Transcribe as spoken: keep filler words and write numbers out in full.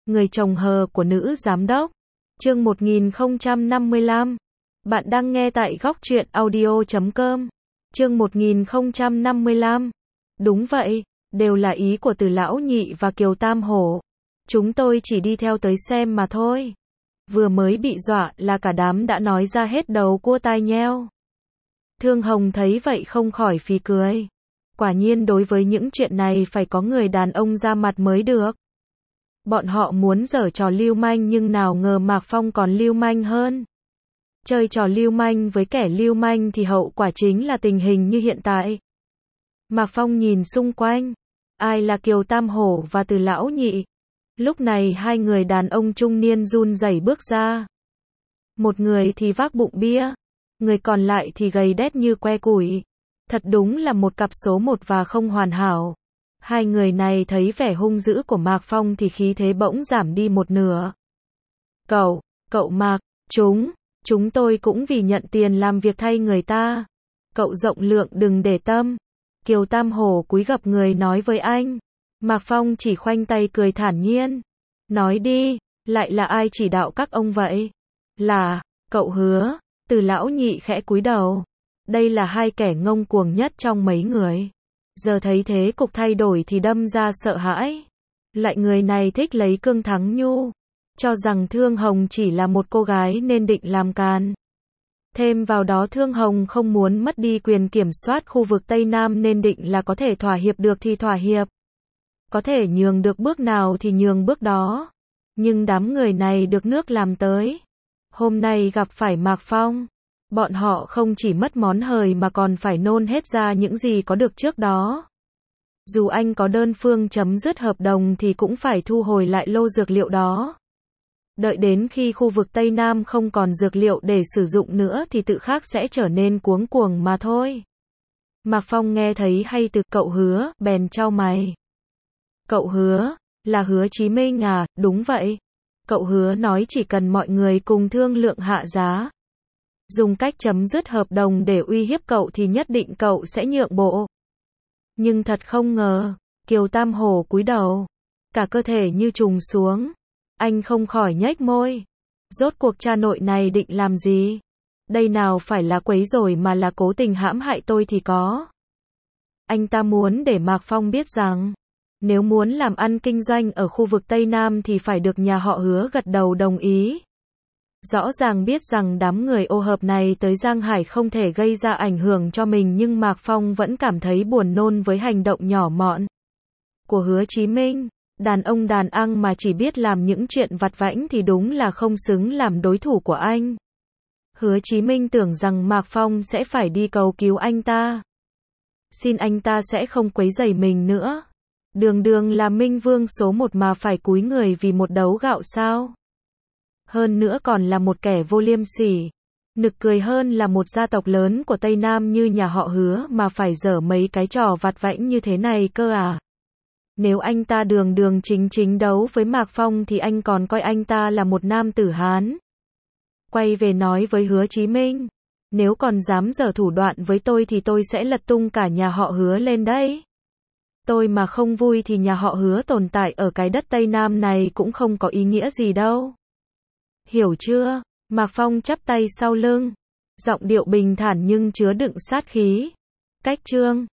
Người chồng hờ của nữ giám đốc. Chương một nghìn không trăm năm mươi lăm. Bạn đang nghe tại góc truyện audio chấm com. Chương một nghìn không trăm năm mươi lăm. Đúng vậy, đều là ý của Từ Lão Nhị và Kiều Tam Hổ. Chúng tôi chỉ đi theo tới xem mà thôi. Vừa mới bị dọa là cả đám đã nói ra hết đầu cua tai nheo. Thương Hồng thấy vậy không khỏi phì cười. Quả nhiên đối với những chuyện này phải có người đàn ông ra mặt mới được. Bọn họ muốn giở trò lưu manh nhưng nào ngờ Mạc Phong còn lưu manh hơn. Chơi trò lưu manh với kẻ lưu manh thì hậu quả chính là tình hình như hiện tại. Mạc Phong nhìn xung quanh. Ai là Kiều Tam Hổ và Từ Lão Nhị? Lúc này hai người đàn ông trung niên run rẩy bước ra. Một người thì vác bụng bia. Người còn lại thì gầy đét như que củi. Thật đúng là một cặp số một và không hoàn hảo. Hai người này thấy vẻ hung dữ của Mạc Phong thì khí thế bỗng giảm đi một nửa. Cậu, cậu Mạc, chúng, chúng tôi cũng vì nhận tiền làm việc thay người ta. Cậu rộng lượng đừng để tâm. Kiều Tam Hổ cúi gập người nói với anh. Mạc Phong chỉ khoanh tay cười thản nhiên. Nói đi, lại là ai chỉ đạo các ông vậy? Là, cậu Hứa. Từ Lão Nhị khẽ cúi đầu. Đây là hai kẻ ngông cuồng nhất trong mấy người. Giờ thấy thế cục thay đổi thì đâm ra sợ hãi. Lại người này thích lấy cương thắng nhu. Cho rằng Thương Hồng chỉ là một cô gái nên định làm càn. Thêm vào đó Thương Hồng không muốn mất đi quyền kiểm soát khu vực Tây Nam nên định là có thể thỏa hiệp được thì thỏa hiệp. Có thể nhường được bước nào thì nhường bước đó. Nhưng đám người này được nước làm tới. Hôm nay gặp phải Mạc Phong. Bọn họ không chỉ mất món hời mà còn phải nôn hết ra những gì có được trước đó. Dù anh có đơn phương chấm dứt hợp đồng thì cũng phải thu hồi lại lô dược liệu đó. Đợi đến khi khu vực Tây Nam không còn dược liệu để sử dụng nữa thì tự khắc sẽ trở nên cuống cuồng mà thôi. Mạc Phong nghe thấy hay từ cậu Hứa, bèn chau mày. Cậu Hứa, là Hứa Chí Minh à? Đúng vậy. Cậu Hứa nói chỉ cần mọi người cùng thương lượng hạ giá. Dùng cách chấm dứt hợp đồng để uy hiếp cậu thì nhất định cậu sẽ nhượng bộ. Nhưng thật không ngờ, Kiều Tam Hổ cúi đầu. Cả cơ thể như trùng xuống. Anh không khỏi nhếch môi. Rốt cuộc cha nội này định làm gì? Đây nào phải là quấy rối mà là cố tình hãm hại tôi thì có. Anh ta muốn để Mạc Phong biết rằng, nếu muốn làm ăn kinh doanh ở khu vực Tây Nam thì phải được nhà họ Hứa gật đầu đồng ý. Rõ ràng biết rằng đám người ô hợp này tới Giang Hải không thể gây ra ảnh hưởng cho mình nhưng Mạc Phong vẫn cảm thấy buồn nôn với hành động nhỏ mọn của Hứa Chí Minh. Đàn ông đàn ăn mà chỉ biết làm những chuyện vặt vãnh thì đúng là không xứng làm đối thủ của anh. Hứa Chí Minh tưởng rằng Mạc Phong sẽ phải đi cầu cứu anh ta. Xin anh ta sẽ không quấy rầy mình nữa. Đường đường là Minh Vương số một mà phải cúi người vì một đấu gạo sao? Hơn nữa còn là một kẻ vô liêm sỉ. Nực cười hơn là một gia tộc lớn của Tây Nam như nhà họ Hứa mà phải dở mấy cái trò vặt vãnh như thế này cơ à. Nếu anh ta đường đường chính chính đấu với Mạc Phong thì anh còn coi anh ta là một nam tử Hán. Quay về nói với Hứa Chí Minh. Nếu còn dám dở thủ đoạn với tôi thì tôi sẽ lật tung cả nhà họ Hứa lên đấy. Tôi mà không vui thì nhà họ Hứa tồn tại ở cái đất Tây Nam này cũng không có ý nghĩa gì đâu. Hiểu chưa? Mạc Phong chắp tay sau lưng. Giọng điệu bình thản nhưng chứa đựng sát khí. Cách chương.